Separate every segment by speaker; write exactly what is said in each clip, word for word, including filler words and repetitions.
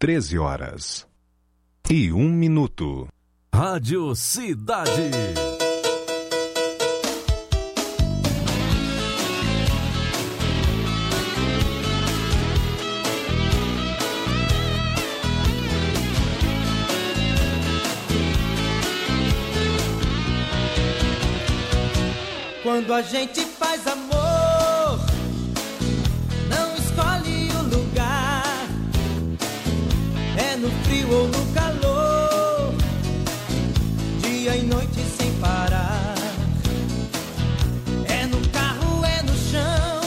Speaker 1: treze horas e um minuto.
Speaker 2: Rádio Cidade.
Speaker 3: Quando a gente faz amor, não escolhe o lugar. É no frio ou no calor, dia e noite sem parar. É no carro, é no chão,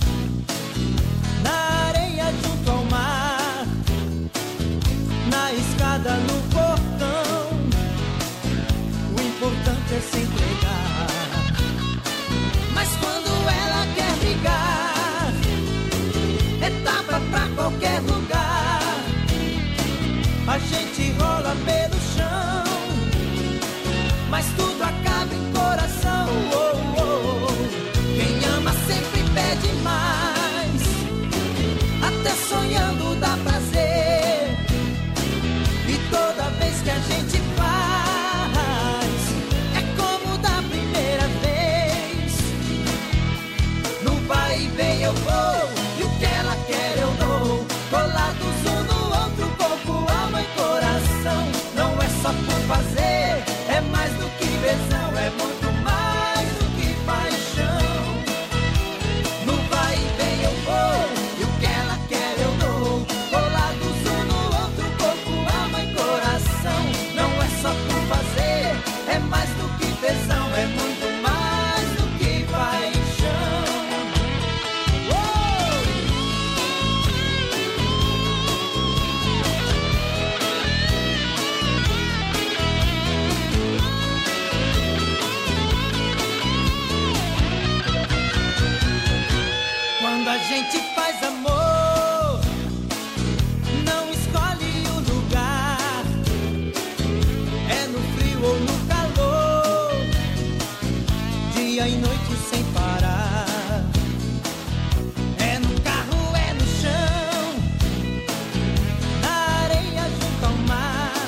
Speaker 3: na areia junto ao mar, na escada, no portão. O importante é se entregar. Mas quando ela quer brigar, é tapa pra qualquer lugar. A gente rola pelo chão, mas tudo acaba em coração. Oh, oh, oh. Quem ama sempre pede mais, até sonhando dá prazer. E toda vez que a gente faz, é como da primeira vez. No vai e vem eu vou, e o que ela quer eu dou. Colados um no outro, corpo, alma e coração. Não é só por fazer, é mais do que tesão, é muito mais do que paixão. No vai e vem eu vou, e o que ela quer eu dou. Colados um no outro, corpo, alma e coração. Não é só por fazer, é mais do que tesão, é muito mais do que paixão. Quando a gente faz amor, não escolhe o lugar. É no frio ou no calor, dia e noite sem parar. É no carro, é no chão, na areia junto ao mar,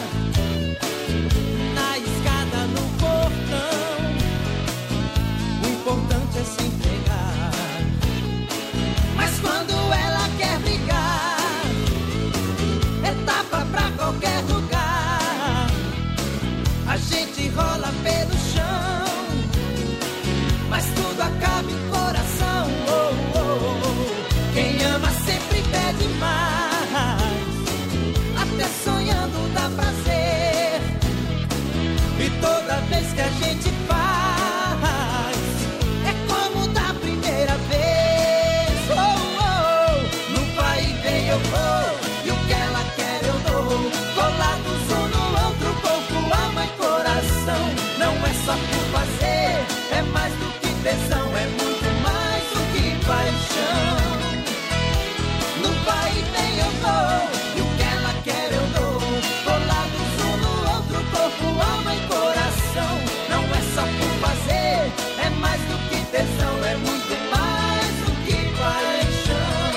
Speaker 3: na escada, no portão. O importante é se entregar. Mas quando ela quer brigar, é tapa pra qualquer lugar. A gente rola pelo chão, mas tudo acaba em coração. Oh, oh, oh. Quem ama sempre pede mais, até sonhando dá prazer. E toda vez que a gente faz, é como da primeira vez. Oh, oh, no vai e vem eu vou, e o que ela quer eu dou. Colados um no outro, corpo, alma e coração. Não é só por fazer, é mais do que tesão, é muito mais do que paixão. No vai e vem eu vou, e o que ela quer eu dou. Colados um no outro, corpo, alma e coração. Não é só por fazer, é mais do que tesão, é muito mais do que paixão.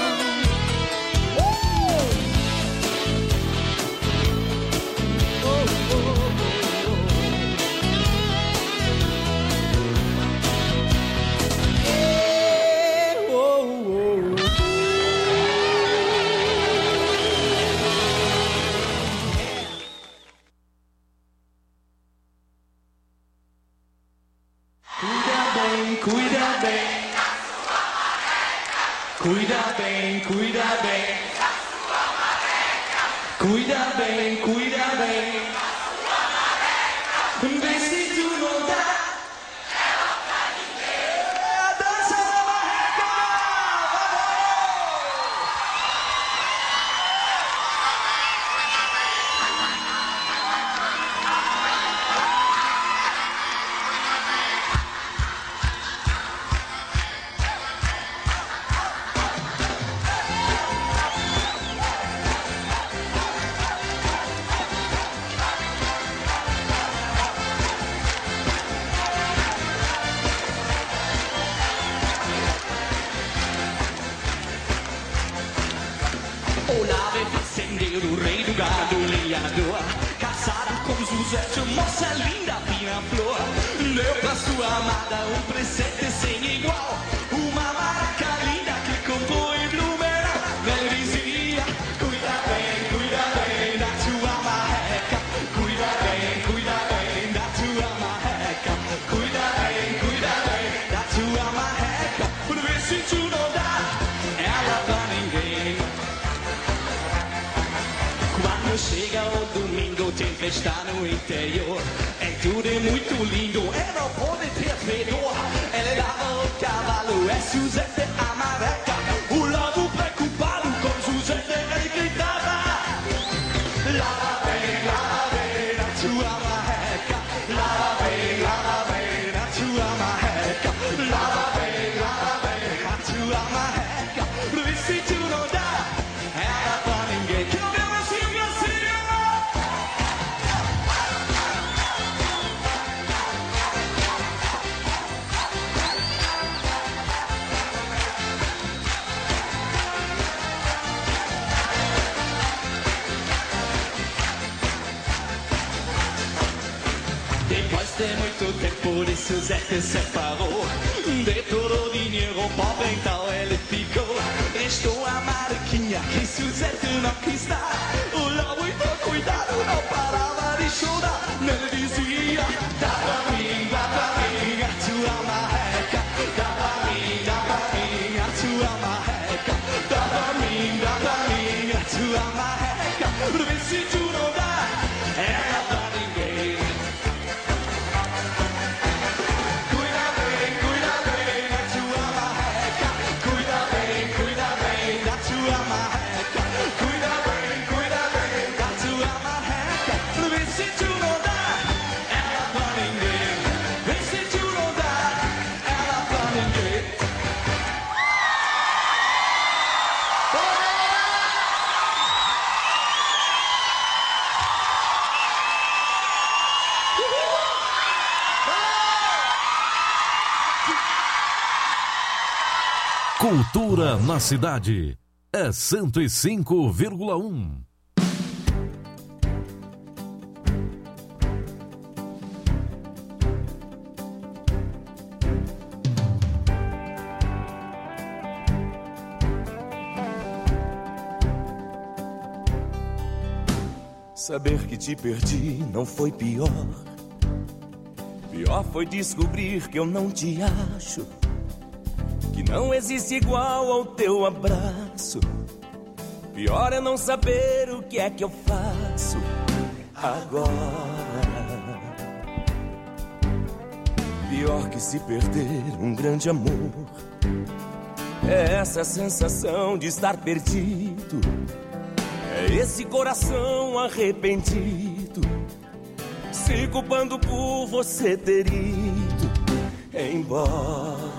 Speaker 3: Oh! Oh, oh, oh, oh. Eh, oh, oh, oh.
Speaker 4: Cuida bem, cuida bem, cuida bem, cuida bem, cuida bem, vê se tu não dá ela pra ninguém. É a dança da marreca,
Speaker 5: rei do gado lenhador, casado com José de moça linda, fina flor. Deu pra sua amada um presente sem igual, uma maraca linda que comprou em Blumenau. Ele dizia, cuida bem, cuida bem da tua marreca, cuida bem, cuida bem da tua marreca, cuida bem, cuida bem da tua marreca, por ver se tu não dá ela pra ninguém. Quando chega o domingo tem festa no interior, é tudo é muito lindo, é não pode ter fedor. Ele lava o cavalo, é Suzete a marreca, o lobo preocupado com Suzete ele gritava, lava bem, lava bem na tua marreca, lava bem, lava bem na tua marreca, lava bem, lava bem na tua marreca, por isso se tu não dá ela pra ninguém. Que não deu assim, Brasil! Depois de muito tempo de Suzete separou, de todo o dinheiro pobre então ele ficou. Restou a mariquinha que Suzete não quis dar, o lobo então cuidado não parava de chorar. Ele dizia, dá pra mim, dá pra mim a tua marreca, dá pra mim, dá pra mim a tua marreca, dá pra mim, dá pra mim a tua marreca, por ver se tu não dá ela pra ninguém. Cuida bem, cuida bem da tua marreca, cuida bem, cuida bem da tua marreca, cuida bem, cuida bem da tua marreca, vê se tu não dá ela pra ninguém, vê se tu não dá ela pra ninguém.
Speaker 2: Cultura na cidade é cento e cinco vírgula um.
Speaker 6: Saber que te perdi não foi pior. Pior foi descobrir que eu não te acho, que não existe igual ao teu abraço. Pior é não saber o que é que eu faço agora. Pior que se perder um grande amor é essa sensação de estar perdido, é esse coração arrependido, se culpando por você ter ido embora.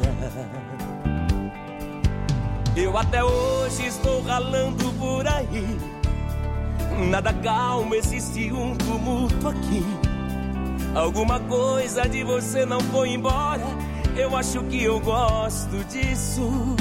Speaker 6: Eu até hoje estou ralando por aí, nada calmo, existe um tumulto aqui. Alguma coisa de você não foi embora, eu acho que eu gosto disso.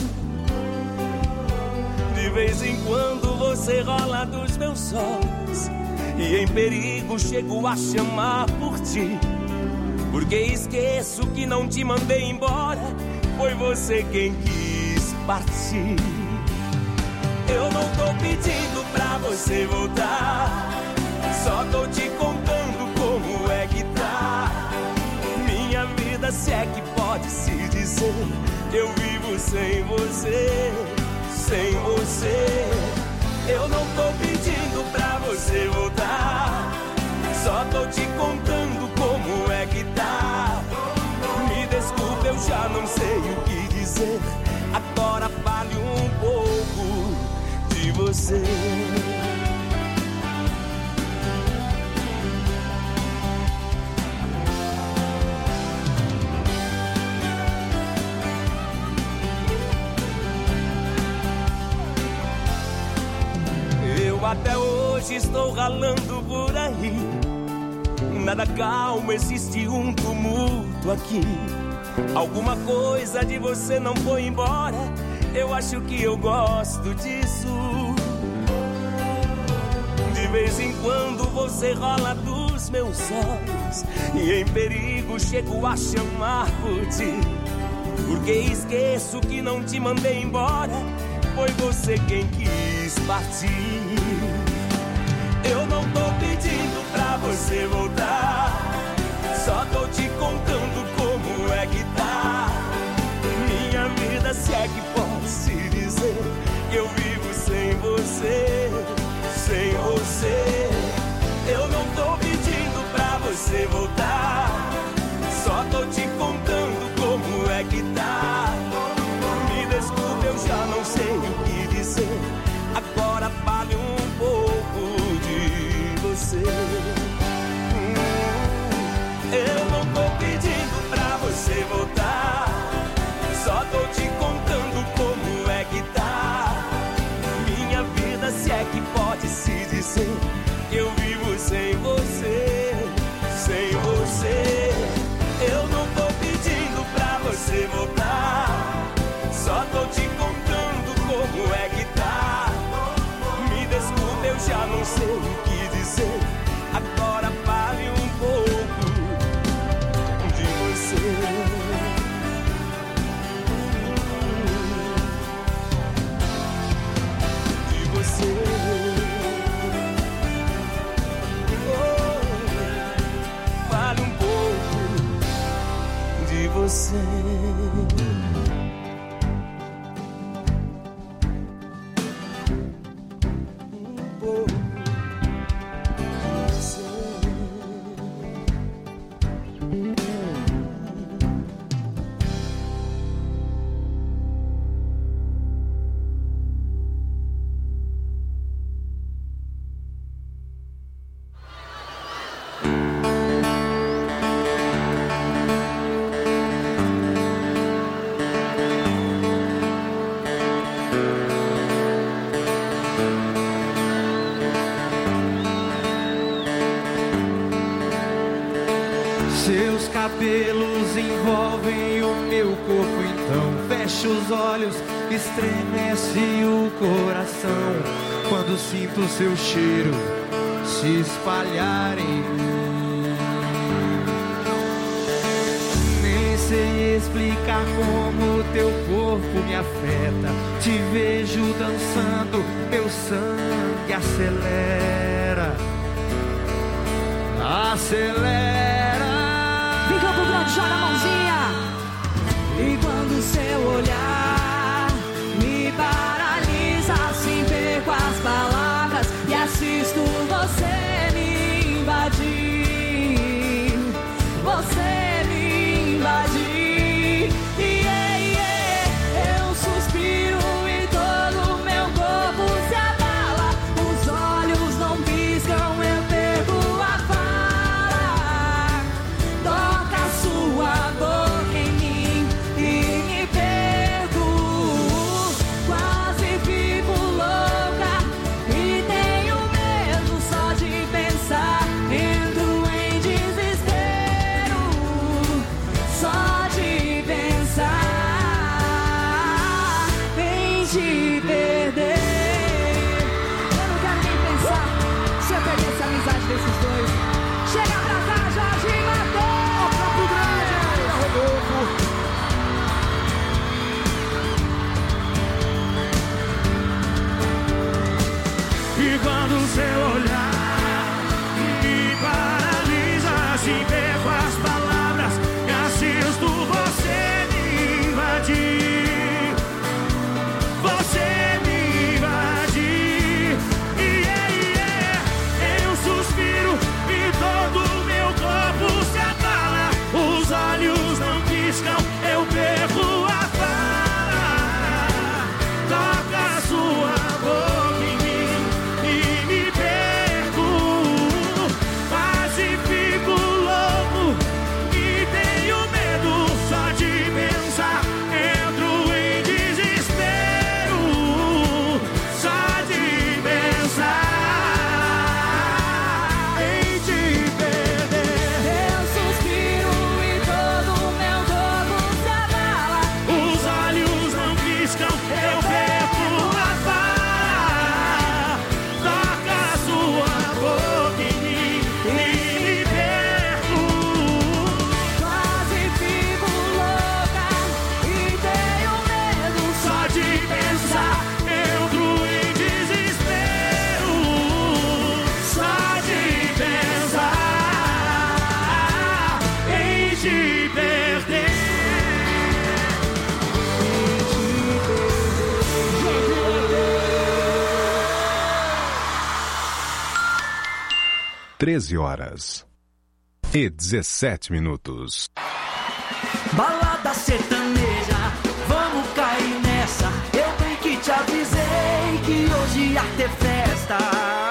Speaker 6: De vez em quando você rola dos meus olhos, e em perigo chego a chamar por ti, porque esqueço que não te mandei embora, foi você quem quis partir. Eu não tô pedindo pra você voltar, só tô te contando como é que tá minha vida, se é que pode se dizer. Eu vivo sem você, sem você. Eu não tô pedindo pra você voltar, só tô te contando como é que tá. Me desculpe, eu já não sei o que dizer, agora fale um pouco de você. Eu até hoje estou ralando por aí, nada calmo, existe um tumulto aqui. Alguma coisa de você não foi embora, eu acho que eu gosto disso. De vez em quando você rola dos meus olhos e em perigo chego a chamar por ti, porque esqueço que não te mandei embora, foi você quem quis partir. Eu não tô pedindo pra você voltar, só tô te contando como é que tá minha vida, se é que pode se dizer que eu vivo sem você, sem você. Eu não tô pedindo pra você voltar, só tô te contando como é que tá. Me desculpe, eu já não sei o que dizer, agora fale um pouco de você. hum, Eu não tô pedindo pra você voltar, só tô te contando como é que tá minha vida, se é que pode se dizer que eu vivo sem você, sem você. Eu não tô pedindo pra você voltar, só tô te contando como é que tá. Me desculpe, eu já não sei o que dizer, agora fale um pouco de você. Fale um pouco de você. Um pouco de você.
Speaker 3: Seus cabelos envolvem o meu corpo, então fecho os olhos, estremece o coração quando sinto seu cheiro se espalhar em mim. Nem sei explicar como teu corpo me afeta, te vejo dançando, meu sangue acelera, acelera.
Speaker 7: Vem Campo Grande, joga a mãozinha. E quando seu olhar me paralisa, assim perco as palavras e assisto você me invadir, você me invadir. Yeah, yeah. Eu suspiro e todo meu corpo se abala, os olhos não piscam, eu perco a fala.
Speaker 1: treze horas e dezessete minutos.
Speaker 3: Balada sertaneja, vamos cair nessa. Eu bem que te avisei que hoje ia ter festa.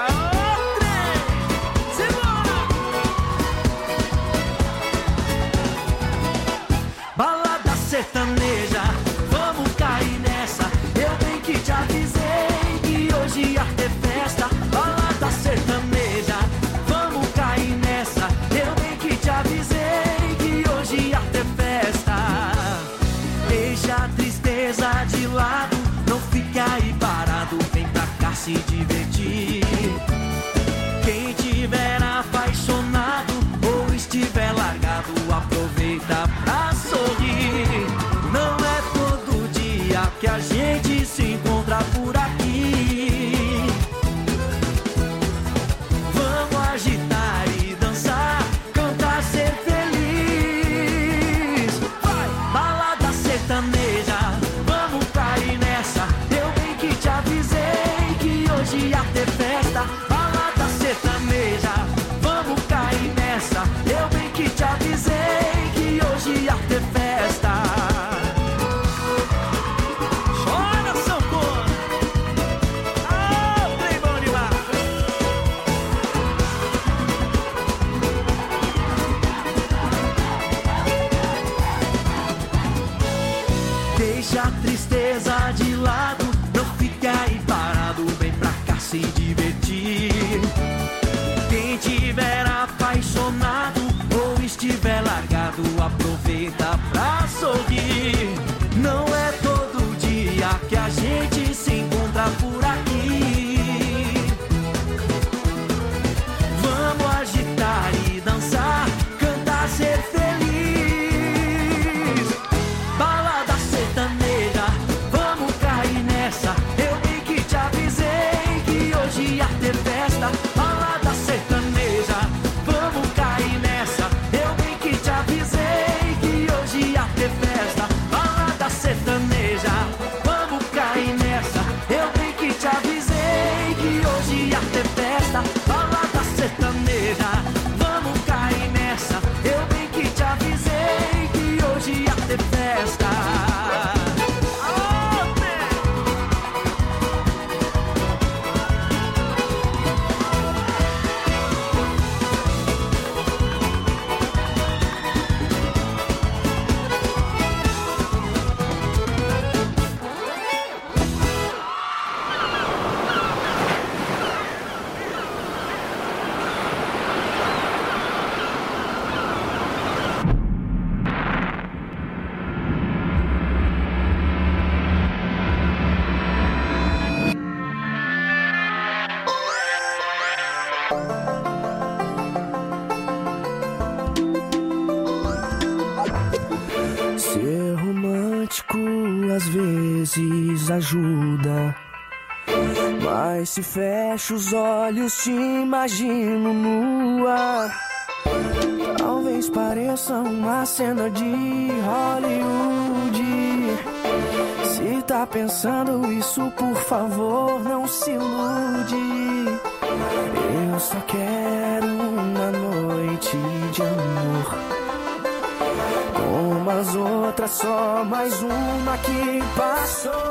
Speaker 3: Balada sertaneja, vamos cair nessa. Eu bem que te avisei que hoje ia ter festa. Balada sertaneja, vamos cair nessa. Eu bem que te avisei que hoje ia ter festa. Deixa a tristeza de lado, não fique aí parado, vem pra cá se divertir. Quem tiver apaixonado ou estiver largado, aproveita pra sorrir. Não é todo dia que a gente se encontra por aqui. Vamos agitar e dançar, cantar, ser feliz. Vai! Balada sertaneja, vamos cair nessa. Eu bem que te avisei que hoje ia ter festa. Balada sertaneja, vamos cair nessa. Eu bem que te avisei que hoje ia ter festa. Chora, sanfona! Ah, trem bom demais! Deixa a tristeza de lado, não fique aí parado, vem pra cá se divertir. Quem tiver apaixonado ou estiver largado, aproveita pra sorrir. Não é todo dia que a gente se encontra por aqui. Vamos agitar e dançar, cantar, ser feliz. Balada sertaneja, vamos cair nessa. Eu bem que te avisei que hoje ia ter festa. Balada sertaneja, vamos cair nessa. Eu bem que te avisei que hoje ia ter festa. Balada sertaneja, vamos cair nessa. Eu bem que te avisei que hoje ia ter festa. Balada sertaneja, vamos cair nessa. Eu bem que te avisei que hoje ia ter festa. Ser romântico às vezes ajuda, mas se fecho os olhos te imagino nua. Talvez pareça uma cena de Hollywood. Se tá pensando isso, por favor, não se ilude. Eu só quero uma noite de amor, como as outras, só mais uma que passou.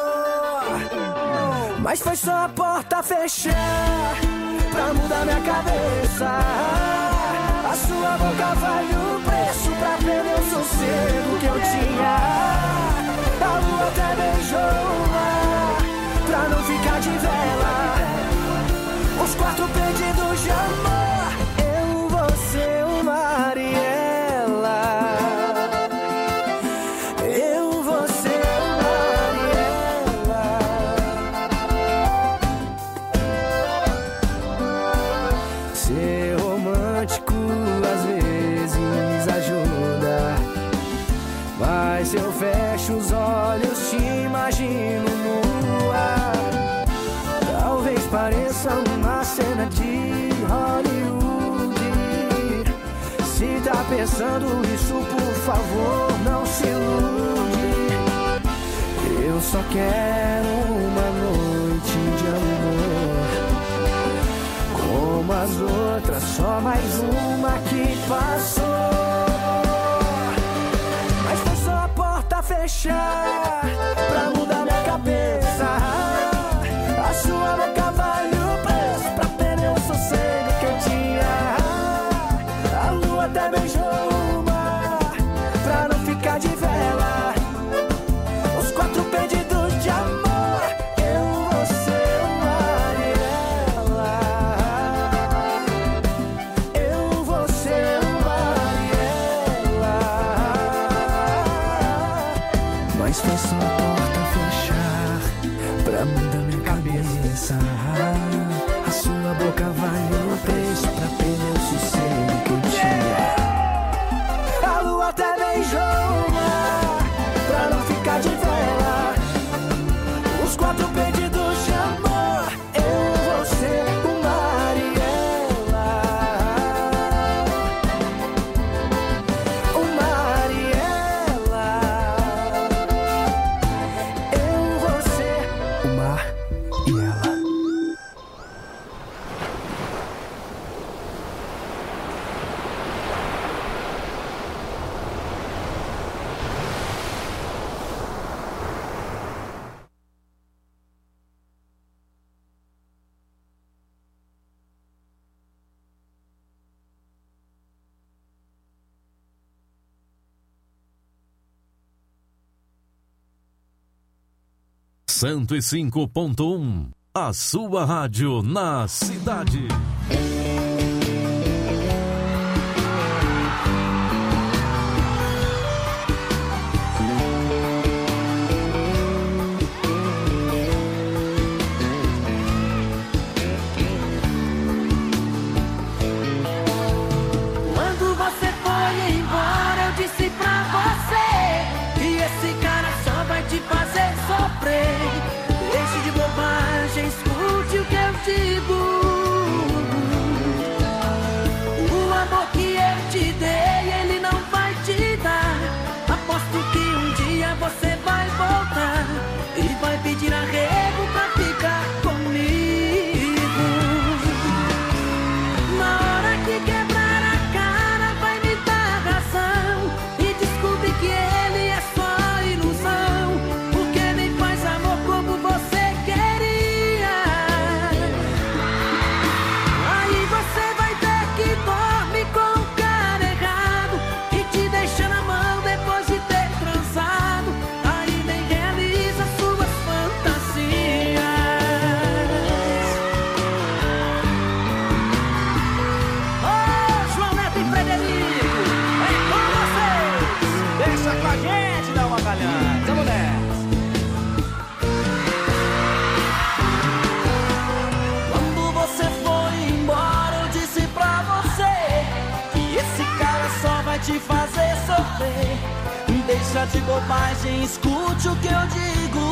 Speaker 3: Mas foi só a porta fechar pra mudar minha cabeça. A sua boca vale o preço pra perder o sossego que eu tinha. A lua até beijou o mar pra não ficar de vela. Os quatro pedidos de amor, eu, você, o mar e ela. Eu, você, o mar e ela. Ser romântico às vezes ajuda, mas se eu fecho os olhos te imagino nua. Talvez pareça uma cena de Hollywood. Se tá pensando isso, por favor, não se ilude. Eu só quero uma noite de amor, como as outras. outra, só mais uma que passou. Mas foi só a porta fechar pra mudar minha cabeça. A sua boca vale o preço pra perder o sossego que eu tinha. A lua até beijou o mar pra não ficar de vela. Os quatro pedidos de amor, eu, você, o mar e ela. Eu, você, o mar e ela. Mas foi só a porta fechar pra mudar minha cabeça. A sua boca vale o preço pra perder o sossego que eu tinha. A lua até beijou o mar pra não ficar de vela. Os quatro pedidos de amor, eu, você, o mar e ela. O mar e ela. Eu, você, o mar e ela.
Speaker 2: cento e cinco ponto um, a sua rádio na cidade.
Speaker 3: Quando você foi embora, eu disse pra você que esse cara só vai te fazer sofrer. Deixe de bobagem, escute o que eu digo. O amor que eu te dei, ele não vai te dar. Aposto que um dia você vai voltar e vai pedir arrego pra ficar comigo. Na hora que quebrar a cara, vai me dar razão e descobrir que ele é só ilusão, porque nem faz amor como você queria. Aí você vai ter que dormir com o cara errado e te deixa na mão depois de ter transado. Aí nem realiza suas fantasias. Ô, João Neto e Frederico, é com vocês. Deixa com a gente, dá uma galhada. Vamos nessa. Quando você foi embora, eu disse pra você que esse cara só vai te fazer sofrer. Deixa de bobagem, escute o que eu digo.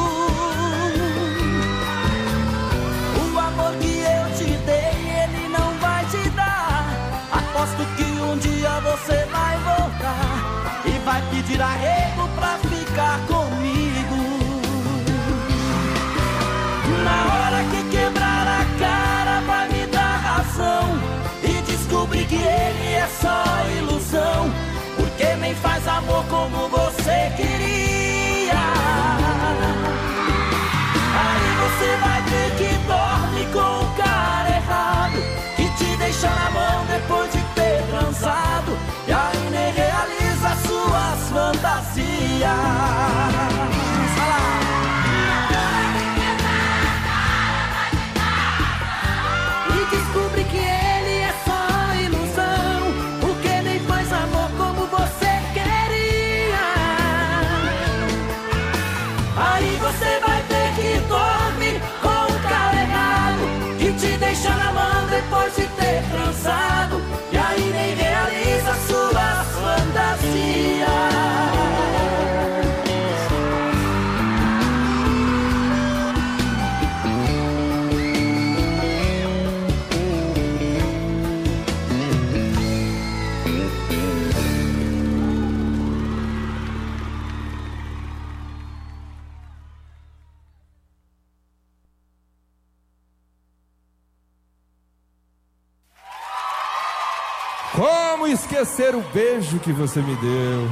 Speaker 3: O amor que eu te dei, ele não vai te dar. Aposto que um dia você vai voltar e vai pedir arrego pra ficar comigo. Na hora que quebrar a cara, vai me dar razão e descobrir que ele é só ilusão, porque nem faz amor como você queria. Aí você vai ter que dormir com o cara errado e te deixa na mão depois de ter transado, e aí nem realiza suas fantasias. Vai lá. E descobre que ele é só ilusão, porque nem faz amor como você queria.
Speaker 8: Como esquecer o beijo que você me deu?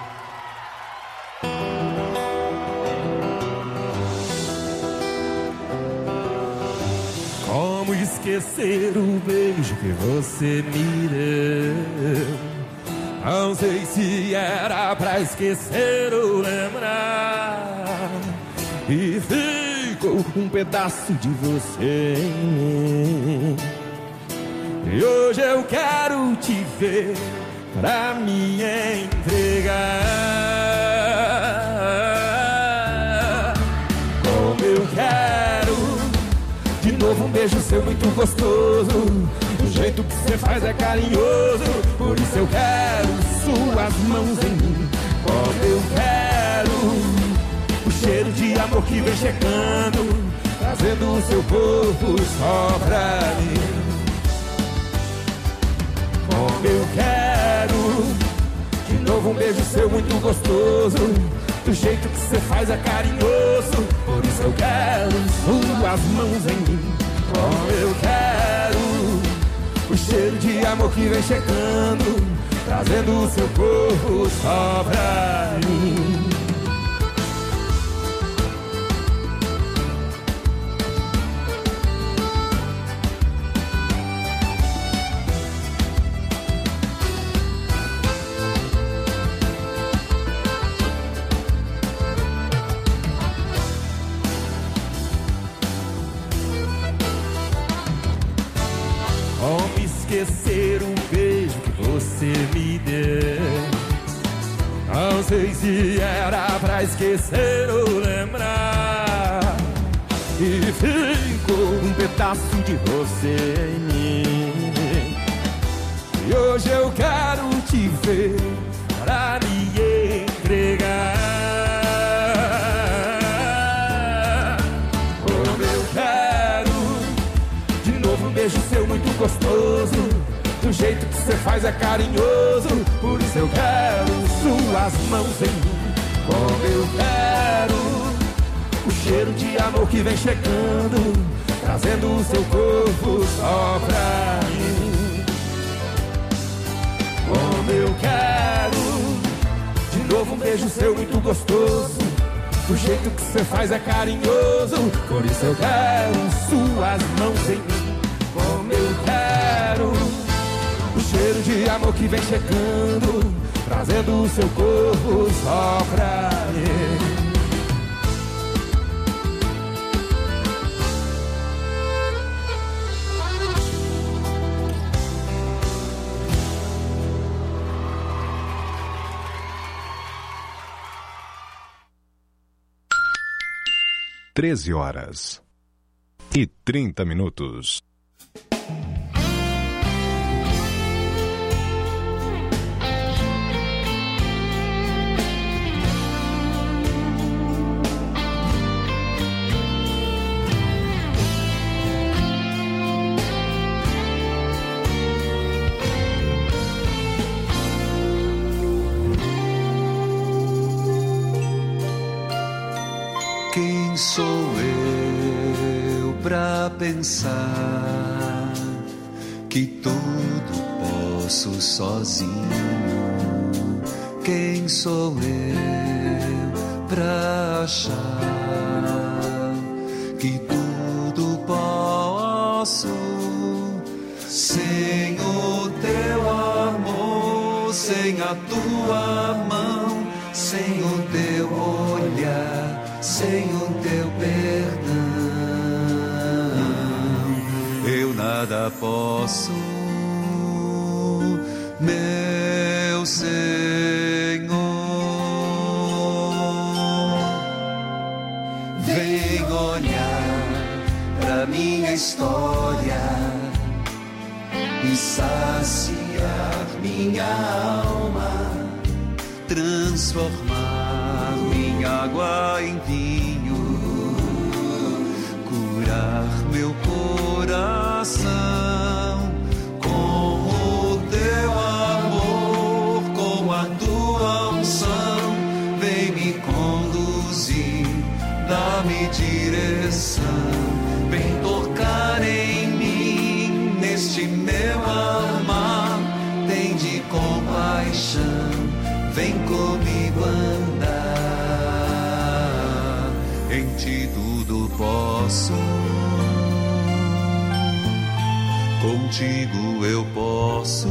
Speaker 8: Como esquecer o beijo que você me deu? Não sei se era pra esquecer ou lembrar. E ficou um pedaço de você em mim. E hoje eu quero te ver pra me entregar. Como eu quero de novo um beijo seu muito gostoso. O jeito que você faz é carinhoso. Por isso eu quero suas mãos em mim. Como eu quero o cheiro de amor que vem chegando, trazendo o seu corpo só pra mim. Como eu quero de novo um beijo seu muito gostoso. Do jeito que você faz é carinhoso. Por isso eu quero suas mãos em mim. Como eu quero o cheiro de amor que vem chegando, trazendo o seu corpo só pra mim. Esquecer o beijo que você me deu. Não sei se era pra esquecer ou lembrar. E ficou um pedaço de você em mim. E hoje eu quero te ver pra me entregar. Como eu quero de novo um beijo seu muito gostoso. Do jeito que você faz é carinhoso. Por isso eu quero suas mãos em mim. Como eu quero o cheiro de amor que vem chegando, trazendo o seu corpo só pra mim. Como eu quero de novo um beijo seu muito gostoso. Do jeito que você faz é carinhoso. Por isso eu quero suas mãos em mim. Como eu quero o cheiro de amor que vem chegando, trazendo o seu corpo só pra mim.
Speaker 1: Treze horas e trinta minutos.
Speaker 9: Quem sou eu pra pensar que tudo posso sozinho? Quem sou eu pra achar que tudo posso sem o teu amor, sem a tua mão, sem o teu olhar, sem o teu perdão, eu nada posso, meu Senhor. Vem olhar pra minha história e saciar minha alma, transformar minha água em vinho, curar meu coração com o teu amor, com a tua unção. Vem me conduzir, dá-me direção, vem tocar em mim, neste meu amar, compaixão, vem comigo andar. Em ti tudo posso, contigo eu posso.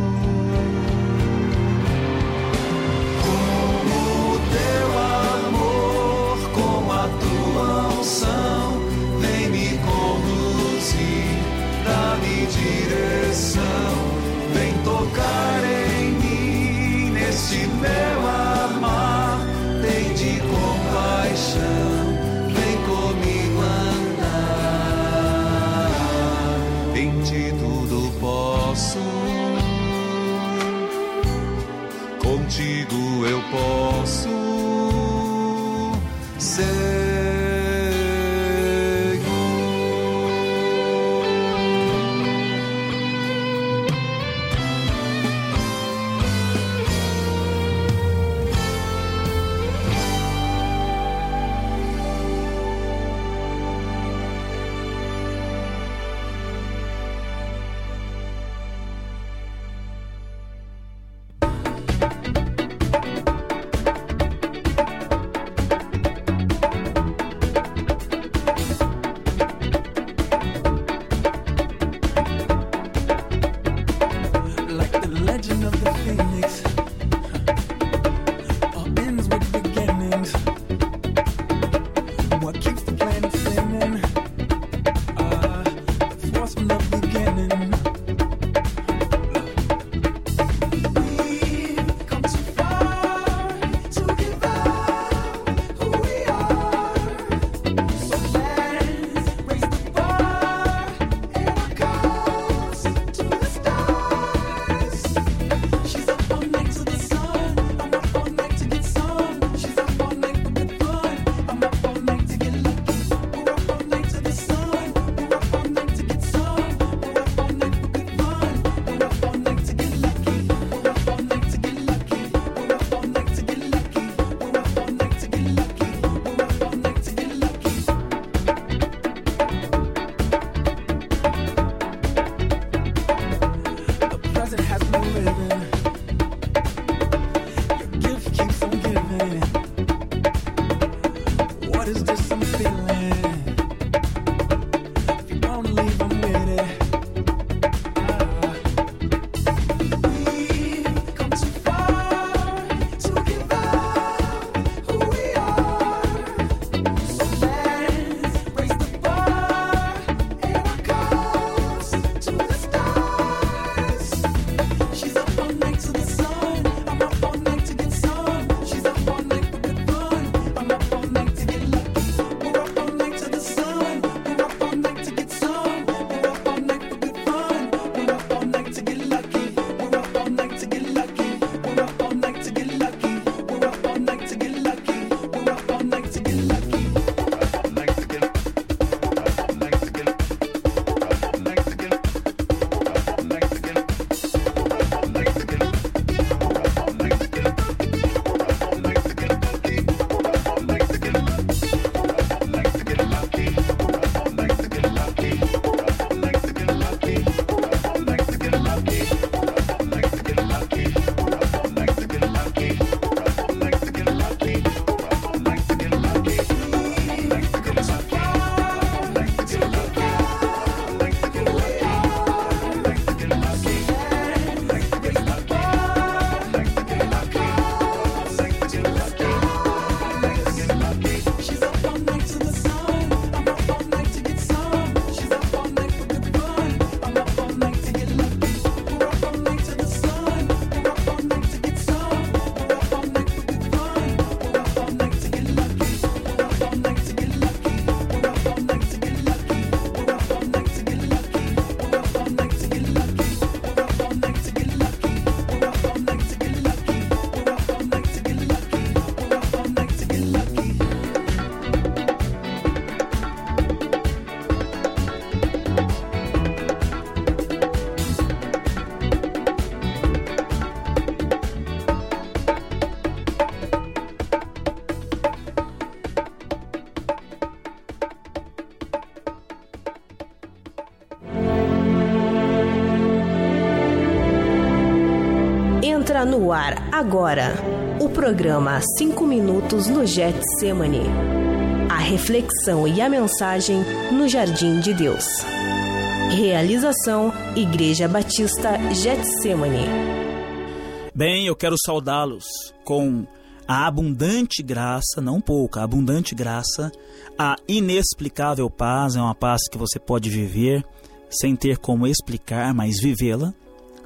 Speaker 9: Com o teu amor, com a tua unção, vem me conduzir, dá-me direção, vem tocar em mim, nesse meu amar, tem de compaixão, vem comigo andar. Em ti tudo posso, contigo eu posso ser.
Speaker 3: She's a
Speaker 10: Entra no ar agora o programa cinco minutos no Getsemane. A reflexão e a mensagem no Jardim de Deus. Realização Igreja Batista Getsemane.
Speaker 11: Bem, eu quero saudá-los com a abundante graça, não pouca, a abundante graça, a inexplicável paz, é uma paz que você pode viver sem ter como explicar, mas vivê-la.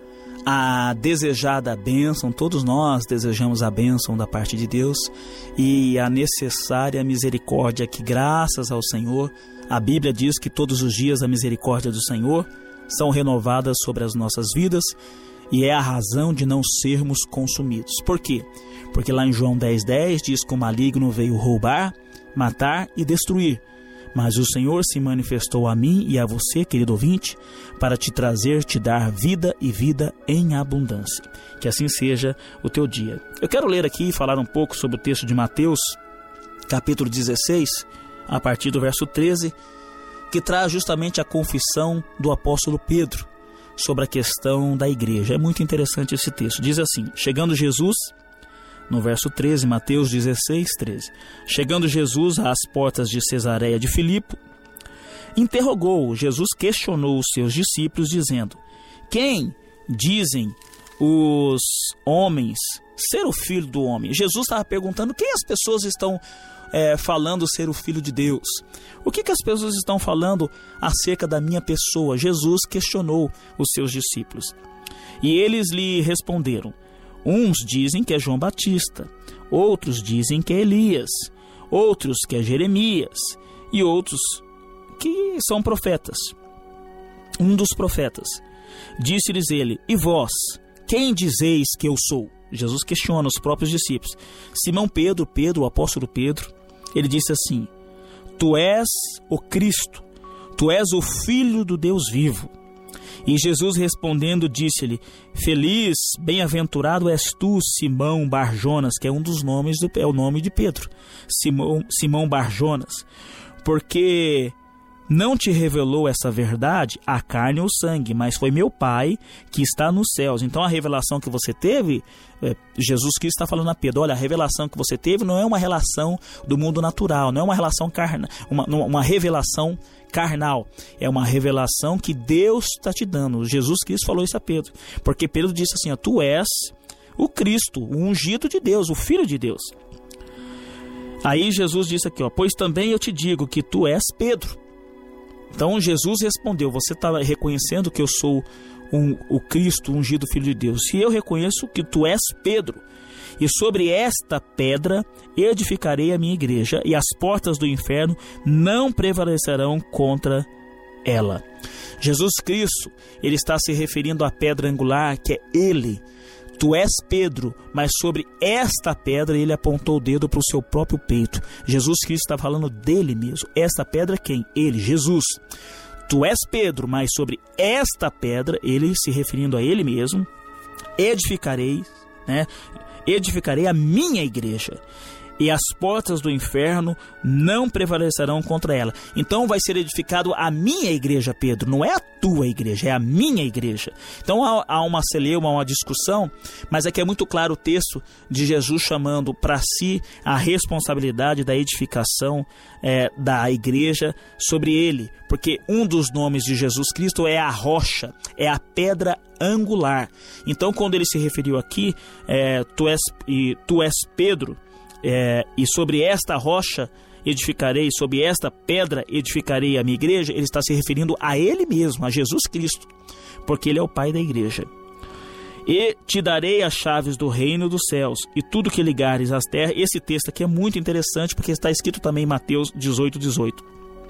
Speaker 11: A desejada bênção, todos nós desejamos a bênção da parte de Deus, e a necessária misericórdia que, graças ao Senhor, a Bíblia diz que todos os dias a misericórdia do Senhor são renovadas sobre as nossas vidas, e é a razão de não sermos consumidos. Por quê? Porque lá em João dez, dez diz que o maligno veio roubar, matar e destruir. Mas o Senhor se manifestou a mim e a você, querido ouvinte, para te trazer, te dar vida e vida em abundância. Que assim seja o teu dia. Eu quero ler aqui e falar um pouco sobre o texto de Mateus, capítulo dezesseis, a partir do verso treze, que traz justamente a confissão do apóstolo Pedro sobre a questão da igreja. É muito interessante esse texto. Diz assim: chegando Jesus... No verso treze, Mateus dezesseis, treze. Chegando Jesus às portas de Cesareia de Filipe, interrogou, Jesus questionou os seus discípulos, dizendo: quem dizem os homens ser o Filho do Homem? Jesus estava perguntando quem as pessoas estão é, falando ser o Filho de Deus. O que, que as pessoas estão falando acerca da minha pessoa? Jesus questionou os seus discípulos. E eles lhe responderam: uns dizem que é João Batista, outros dizem que é Elias, outros que é Jeremias, e outros que são profetas. Um dos profetas. Disse-lhes ele: e vós, quem dizeis que eu sou? Jesus questiona os próprios discípulos. Simão Pedro, Pedro, o apóstolo Pedro, ele disse assim: tu és o Cristo, tu és o Filho do Deus vivo. E Jesus respondendo disse-lhe: feliz, bem-aventurado és tu, Simão Barjonas, que é um dos nomes, do, é o nome de Pedro, Simão, Simão Barjonas, porque não te revelou essa verdade a carne ou sangue, mas foi meu Pai que está nos céus. Então a revelação que você teve, é, Jesus Cristo está falando a Pedro: olha, a revelação que você teve não é uma relação do mundo natural, não é uma relação carnal, uma, uma revelação carnal, é uma revelação que Deus está te dando. Jesus Cristo falou isso a Pedro, porque Pedro disse assim: ó, tu és o Cristo, o ungido de Deus, o Filho de Deus. Aí Jesus disse aqui, ó, pois também eu te digo que tu és Pedro. Então Jesus respondeu: você está reconhecendo que eu sou um, o Cristo, o ungido Filho de Deus? E eu reconheço que tu és Pedro, e sobre esta pedra edificarei a minha igreja, e as portas do inferno não prevalecerão contra ela. Jesus Cristo, ele está se referindo à pedra angular, que é ele. Tu és Pedro, mas sobre esta pedra ele apontou o dedo para o seu próprio peito. Jesus Cristo está falando dele mesmo. Esta pedra quem? Ele, Jesus. Tu és Pedro, mas sobre esta pedra, ele se referindo a ele mesmo, edificarei, né? Edificarei a minha igreja, e as portas do inferno não prevalecerão contra ela. Então vai ser edificado a minha igreja, Pedro, não é a tua igreja, é a minha igreja. Então há, há uma celeuma, uma discussão, mas aqui é muito claro o texto de Jesus chamando para si a responsabilidade da edificação é, da igreja sobre ele, porque um dos nomes de Jesus Cristo é a rocha, é a pedra angular. Então quando ele se referiu aqui, é, tu, és, e, tu és Pedro, É, e sobre esta rocha edificarei, sobre esta pedra edificarei a minha igreja, ele está se referindo a ele mesmo, a Jesus Cristo, porque ele é o Pai da igreja. E te darei as chaves do reino dos céus, e tudo que ligares às terras. Esse texto aqui é muito interessante, porque está escrito também em Mateus dezoito, dezoito.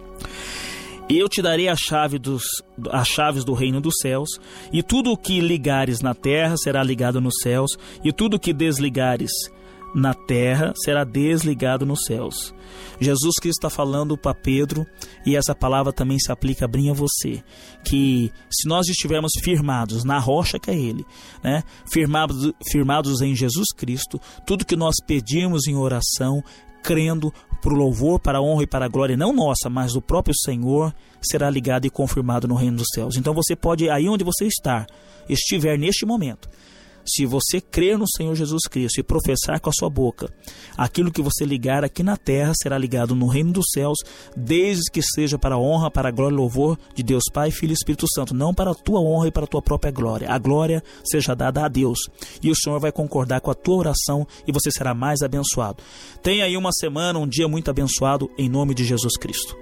Speaker 11: Eu te darei a chave dos, as chaves do reino dos céus, e tudo o que ligares na terra será ligado nos céus, e tudo o que desligares na terra será desligado nos céus. Jesus Cristo está falando para Pedro, e essa palavra também se aplica a mim e a você, que se nós estivermos firmados na rocha que é Ele, né? firmados, firmados em Jesus Cristo, tudo que nós pedimos em oração, crendo para o louvor, para a honra e para a glória, não nossa, mas do próprio Senhor, será ligado e confirmado no reino dos céus. Então você pode, aí onde você está, estiver neste momento, Se você crer no Senhor Jesus Cristo e professar com a sua boca, aquilo que você ligar aqui na terra será ligado no reino dos céus, desde que seja para a honra, para a glória e louvor de Deus Pai, Filho e Espírito Santo, não para a tua honra e para a tua própria glória. A glória seja dada a Deus, e o Senhor vai concordar com a tua oração e você será mais abençoado. Tenha aí uma semana, um dia muito abençoado, em nome de Jesus Cristo.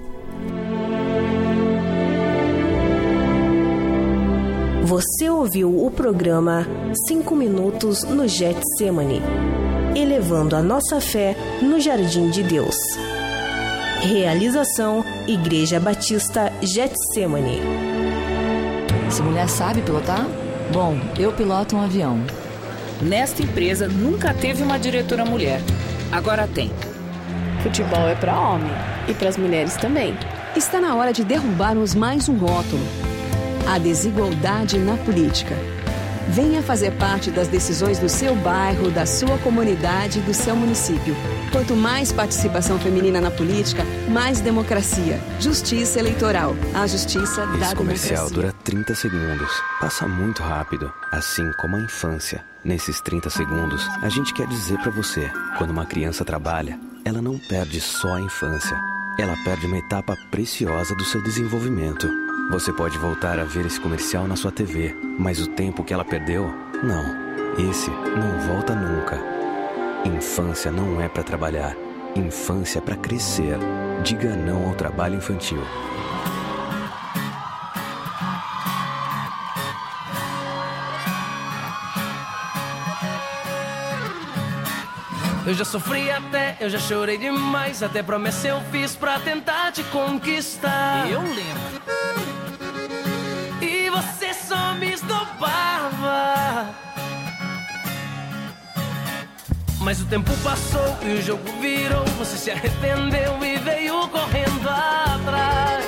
Speaker 10: Você ouviu o programa cinco minutos no Getsemane, elevando a nossa fé no Jardim de Deus. Realização Igreja Batista Getsemane.
Speaker 12: Essa mulher sabe pilotar? Bom, eu piloto um avião.
Speaker 13: Nesta empresa nunca teve uma diretora mulher. Agora tem.
Speaker 14: Futebol é para homem e para as mulheres também.
Speaker 15: Está na hora de derrubarmos mais um rótulo: a desigualdade na política. Venha fazer parte das decisões do seu bairro, da sua comunidade e do seu município. Quanto mais participação feminina na política, mais democracia. Justiça eleitoral. A justiça da
Speaker 16: Esse comercial
Speaker 15: democracia.
Speaker 16: dura trinta segundos. Passa muito rápido, assim como a infância. Nesses trinta segundos, a gente quer dizer pra você: quando uma criança trabalha, ela não perde só a infância. Ela perde uma etapa preciosa do seu desenvolvimento. Você pode voltar a ver esse comercial na sua T V, mas o tempo que ela perdeu, não. Esse não volta nunca. Infância não é para trabalhar. Infância é para crescer. Diga não ao trabalho infantil.
Speaker 5: Eu já sofri até, eu já chorei demais. Até promessa eu fiz pra tentar te conquistar.
Speaker 11: Eu lembro.
Speaker 5: E você só me esnobava. Mas o tempo passou e o jogo virou. Você se arrependeu e veio correndo atrás.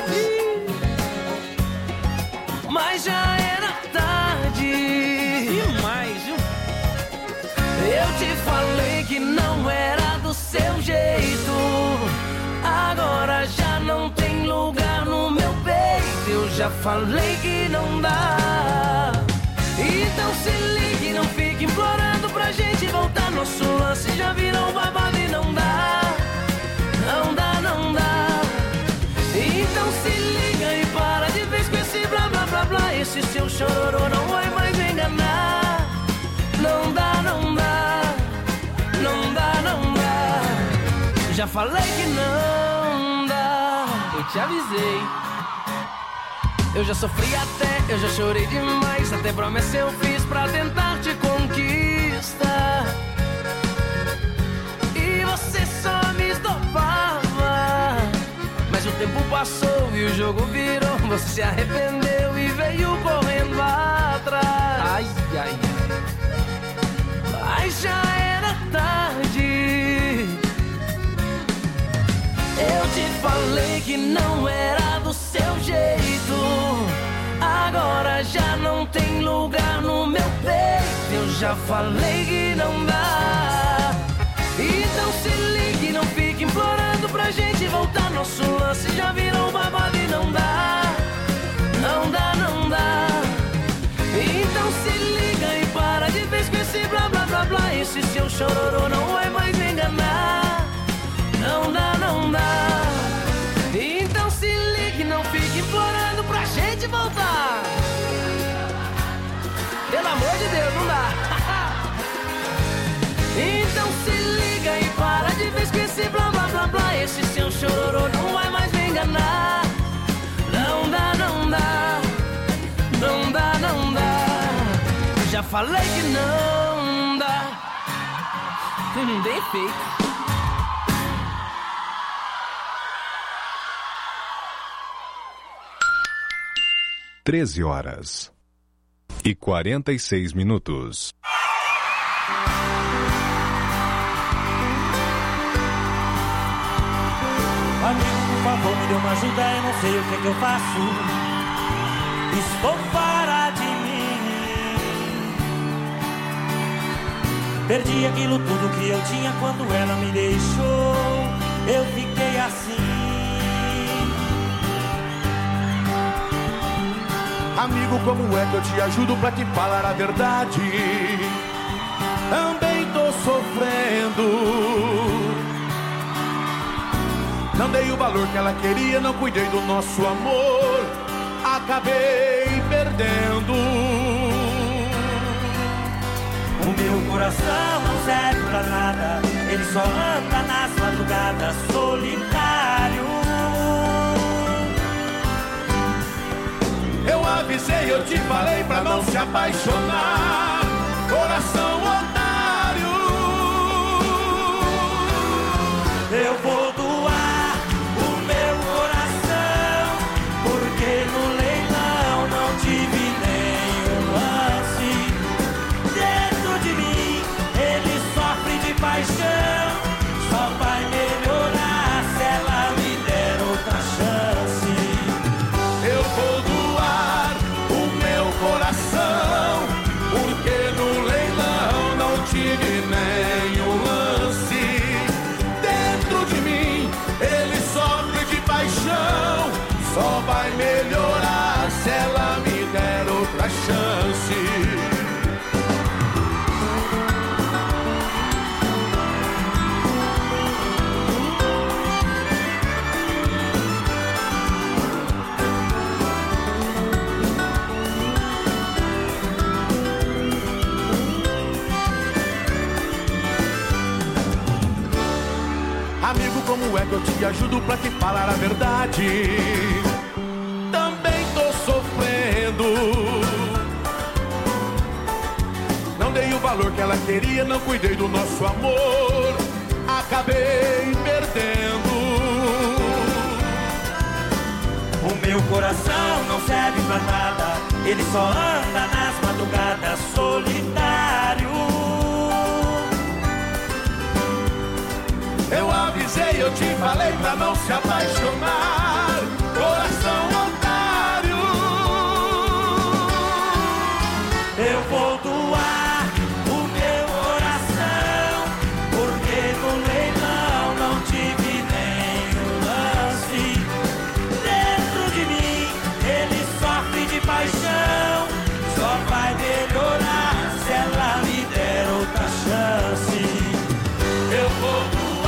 Speaker 5: Mas já era tarde.
Speaker 11: E mais, viu?
Speaker 5: Eu te falei que não era do seu jeito. Agora já não tem lugar no meu peito. Eu já falei que não dá. Então se ligue, não fique implorando pra gente voltar. Nosso lance já virou babado e não dá. Não dá, não dá. Então se liga e para de vez com esse blá blá blá blá. Esse seu chororô não vai mais me enganar. Não dá, não dá. Não dá, não dá. Já falei que não dá. Eu te avisei. Eu já sofri até, eu já chorei demais. Até promessa eu fiz pra tentar te conquistar. E você só me esnobava. Mas o tempo passou e o jogo virou. Você se arrependeu e veio correndo atrás. Ai, ai, ai. Mas já era tarde. Eu te falei que não era do seu jeito. Agora já não tem lugar no meu peito. Eu já falei que não dá. Então se ligue, não fique implorando pra gente voltar. Nosso lance já virou babado e não dá. Não dá, não dá. Então se liga e para de vez com esse blá blá blá blá. Esse seu chororô não vai mais me enganar. Não dá, não dá. Então se ligue, não fique implorando pra gente voltar. Pelo amor de Deus, não dá. Então se liga e para de vez com esse blá blá blá blá. Esse seu chororô não vai mais me enganar. Não dá, não dá. Não dá, não dá. Já falei que não dá. Hum, bem feito.
Speaker 1: Treze horas e quarenta e seis minutos.
Speaker 17: Amigo, por favor, me dê uma ajuda, eu não sei o que é que eu faço. Estou fora de mim. Perdi aquilo tudo que eu tinha quando ela me deixou. Eu fiquei assim.
Speaker 8: Amigo, como é que eu te ajudo pra te falar a verdade? Também tô sofrendo. Não dei o valor que ela queria, não cuidei do nosso amor. Acabei perdendo.
Speaker 17: O meu coração não serve pra nada, ele só anda nas madrugadas solitário.
Speaker 8: Eu avisei, eu te falei pra não se apaixonar. Coração otário.
Speaker 17: Eu vou doar o meu coração, porque no leilão não tive nenhum lance. Dentro de mim ele sofre de paixão, só vai melhorar se ela me der outra chance.
Speaker 8: Eu vou doar o meu coração, porque no leilão não tive nenhum lance. Dentro de mim ele sofre de paixão, só vai melhorar se ela me der outra chance. Amigo, como é que eu te ajudo pra te falar a verdade? Também tô sofrendo. Não dei o valor que ela queria, não cuidei do nosso amor. Acabei perdendo.
Speaker 17: O meu coração não serve pra nada, ele só anda nas madrugadas solitário.
Speaker 8: Eu avisei, eu te falei pra não se apaixonar. Coração otário.
Speaker 17: Eu vou doar o meu coração, porque no leilão não tive nenhum lance. Dentro de mim ele sofre de paixão, só vai melhorar se ela me der outra chance. Eu vou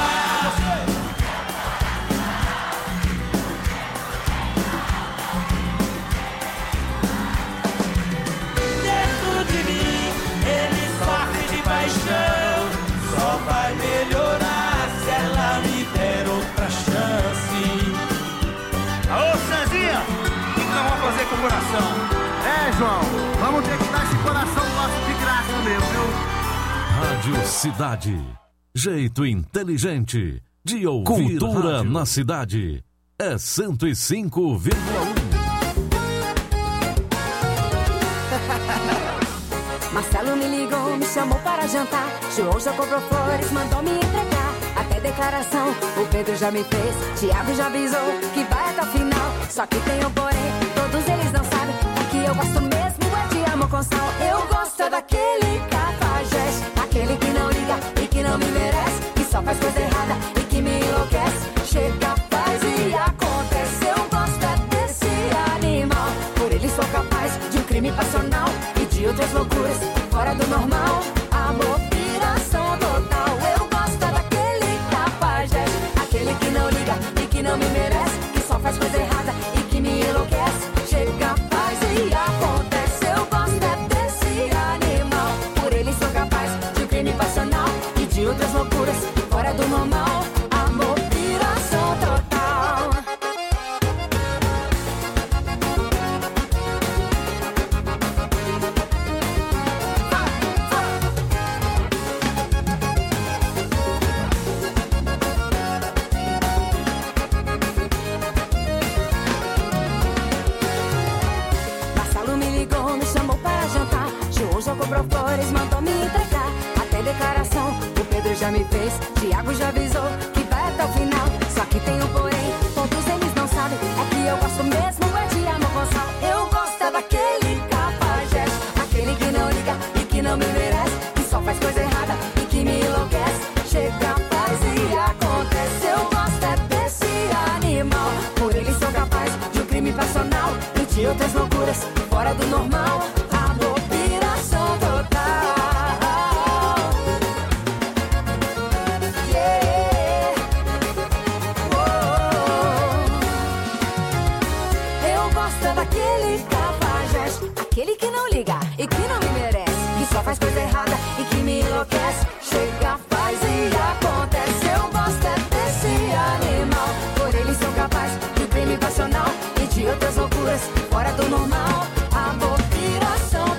Speaker 17: só vai melhorar se ela me der outra chance.
Speaker 18: Alô, Cezinha, o que nós vamos fazer com o coração? É, João, vamos ter que dar esse coração nosso de graça mesmo, viu?
Speaker 2: Rádio Cidade. Jeito inteligente de ouvir cultura rádio. Na cidade. É cento e cinco vírgula um.
Speaker 19: Marcelo me ligou, me chamou para jantar. João já comprou flores, mandou me entregar. Até declaração, o Pedro já me fez. Tiago já avisou que vai até o final. Só que tem um porém, todos eles não sabem. O que eu gosto mesmo é de amor com sal. Eu gosto daquele cafajeste, aquele que não liga e que não me merece, que só faz coisa errada e que me enlouquece. Chega, faz e acontece. Eu gosto desse animal, por ele sou capaz de um crime passional e de outras loucuras fora do normal. Amor, piração total. Eu gosto daquele cafajeste, aquele que não liga e que não me merece, que só faz coisa errada e que me enlouquece. Chega, faz e acontece. Eu gosto desse animal, por ele sou capaz de um crime passional e de outras loucuras fora do normal. Amor, piração total. Comprou flores, mandou me entregar. Até declaração, o Pedro já me fez. Tiago já avisou que vai até o final. Só que tem um porém, todos eles não sabem. É que eu gosto mesmo é de amor com sal. Eu gosto é daquele cafajeste, aquele que não liga e que não me merece, que só faz coisa errada e que me enlouquece. Chega, faz e acontece. Eu gosto é desse animal, por ele sou capaz de um crime passional e de outras loucuras fora fora do normal, amor, piração total. Yeah. Oh. Eu gosto daquele cafajeste, aquele que não liga e que não me merece, que só faz coisa errada e que me enlouquece. Chega, faz e acontece. Eu gosto é desse animal, por ele sou capaz de crime passional e de outras loucuras fora do normal, amor, piração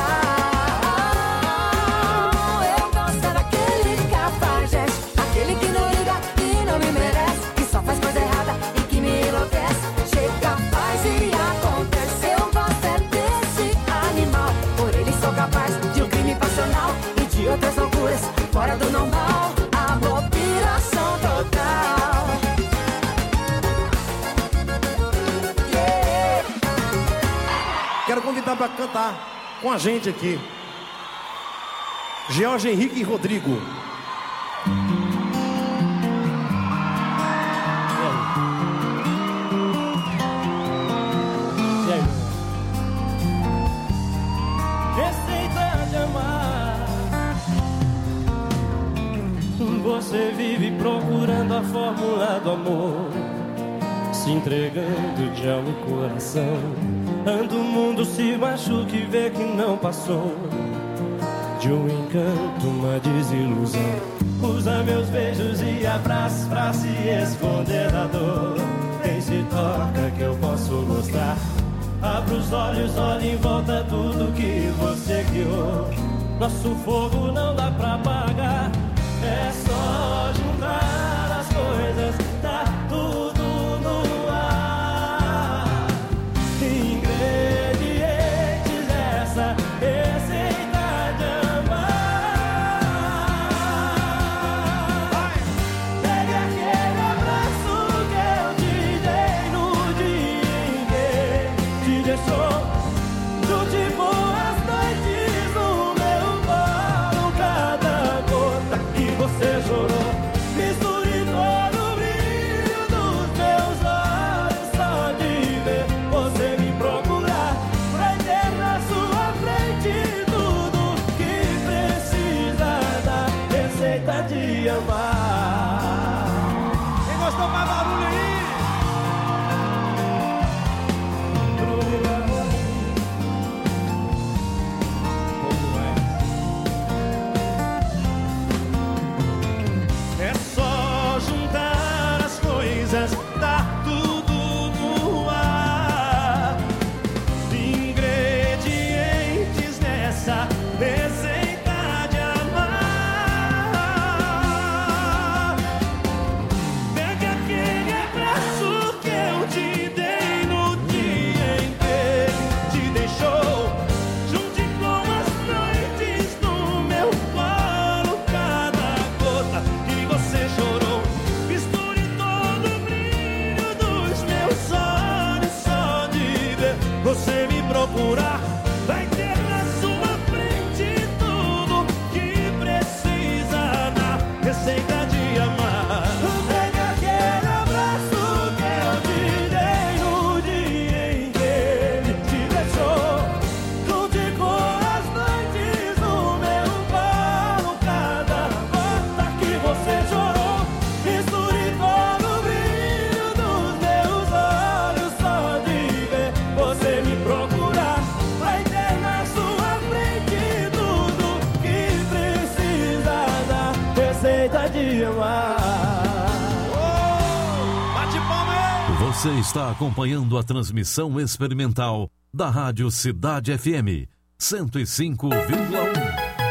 Speaker 19: total. Eu gosto daquele cafajeste, aquele que não liga e não me merece, que só faz coisa errada e que me enlouquece. Chega, faz e acontece. Eu gosto é desse animal, por ele sou capaz de um crime passional e de outras loucuras fora do normal, amor, piração total. Yeah.
Speaker 20: Quero convidar para cantar com a gente aqui George Henrique e Rodrigo.
Speaker 6: Receita de amar. Você vive procurando a fórmula do amor, se entregando de alma e coração. Anda o mundo, se machuca e vê que não passou de um encanto, uma desilusão. Usa meus beijos e abraços pra se esconder da dor. Quem se toca que eu posso gostar. Abra os olhos, olha em volta tudo que você criou. Nosso fogo não dá pra apagar. É só juntar as coisas, tá tudo no ar. Ingredientes dessa receita de amar. Pegue aquele abraço que eu te dei no dia em que te deixou. Junte boas noites no meu colo, cada gota que você chorou. Misture todo o brilho dos meus olhos, só de ver você me procurar. Vai ter na sua frente tudo que precisa da receita de amar.
Speaker 20: Quem gostou, faz barulho aí.
Speaker 6: É só juntar as coisas, tá tudo no ar. Ingredientes dessa receita de amar. Pega aquele abraço que eu te dei no dia em que te deixou. Junte com as noites no meu colo, cada gota que você chorou. Misture todo o brilho dos meus olhos, só de ver você me procurar. Vai ter na sua frente tudo que precisa da receita de amar. Pega aquele abraço que eu te dei no dia em que te deixou. Junte com as noites no meu colo, cada gota que você chorou. Misture todo o brilho dos meus olhos, só de ver você me procurar. Vai ter na sua frente tudo que precisa da receita de amar.
Speaker 20: Bate palma aí.
Speaker 2: Você está acompanhando a transmissão experimental da Rádio Cidade F M cento e cinco vírgula um.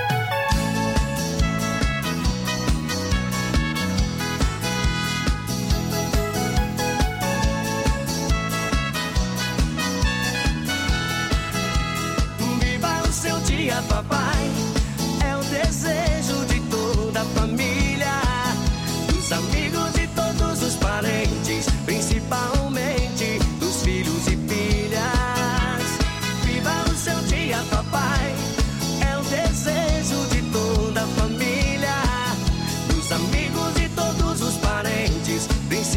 Speaker 5: Viva o seu dia, papai. É o desejo de toda a família, dos amigos e todos os parentes, principalmente dos filhos e filhas. Viva o seu dia, papai. É o desejo de toda a família, dos amigos e todos os parentes,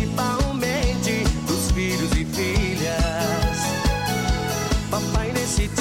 Speaker 5: principalmente dos filhos e filhas. Papai, nesse dia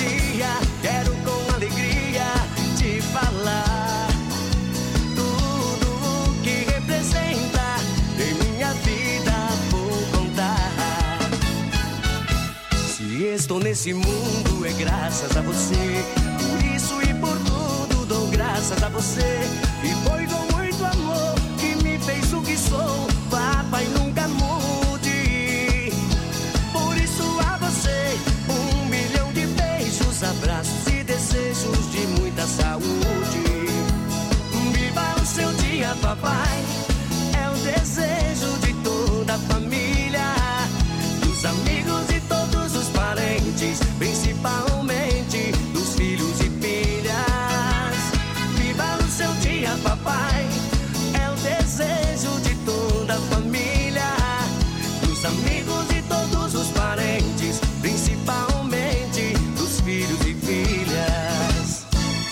Speaker 5: nesse mundo é graças a você. Por isso e por tudo dou graças a você. E foi com muito amor que me fez o que sou. Papai, nunca mude. Por isso a você um milhão de beijos, abraços e desejos de muita saúde. Viva o seu dia, papai. É o desejo de toda a família, dos amigos e todos os parentes, principalmente dos filhos e filhas. Viva o seu dia, papai. É o desejo de toda a família, dos amigos e todos os parentes, principalmente dos filhos e filhas.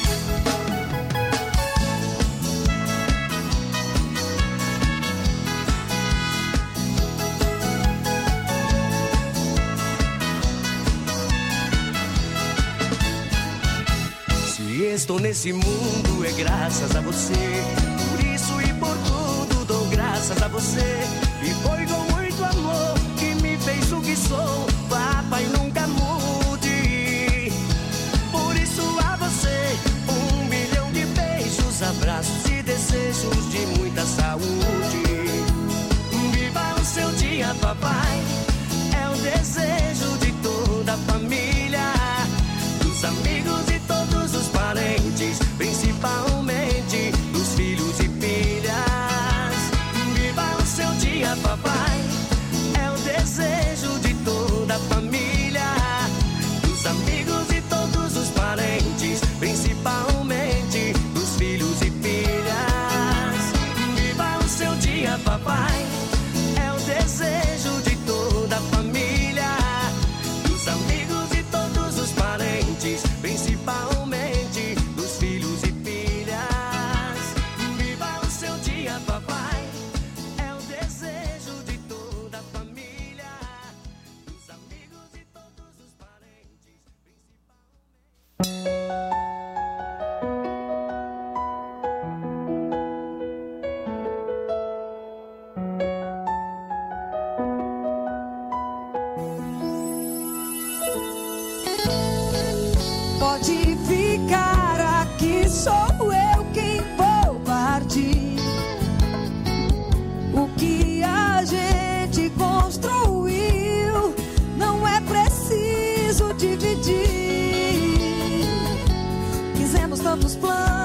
Speaker 5: Se estou nesse mundo é graças a você. Por isso e por tudo dou graças a você. E foi com muito amor que me fez o que sou. Papai, nunca mude. Por isso a você um milhão de beijos, abraços e desejos de muita saúde. Viva o seu dia, papai. É o desejo de toda a família, dos amigos e todos os parentes, principalmente dos filhos e filhas. Viva o seu dia, papai. É o desejo de toda a família, dos amigos e todos os parentes, principalmente dos filhos e filhas. Viva o seu dia, papai. É o desejo de toda a família, dos amigos e todos os parentes, principalmente dos filhos e filhas. Viva o seu dia, papai. É o desejo de toda a família, dos amigos e todos os parentes,
Speaker 7: Pode ficar aqui, sou eu quem vou partir. O que a gente construiu não é preciso dividir. Fizemos tantos planos.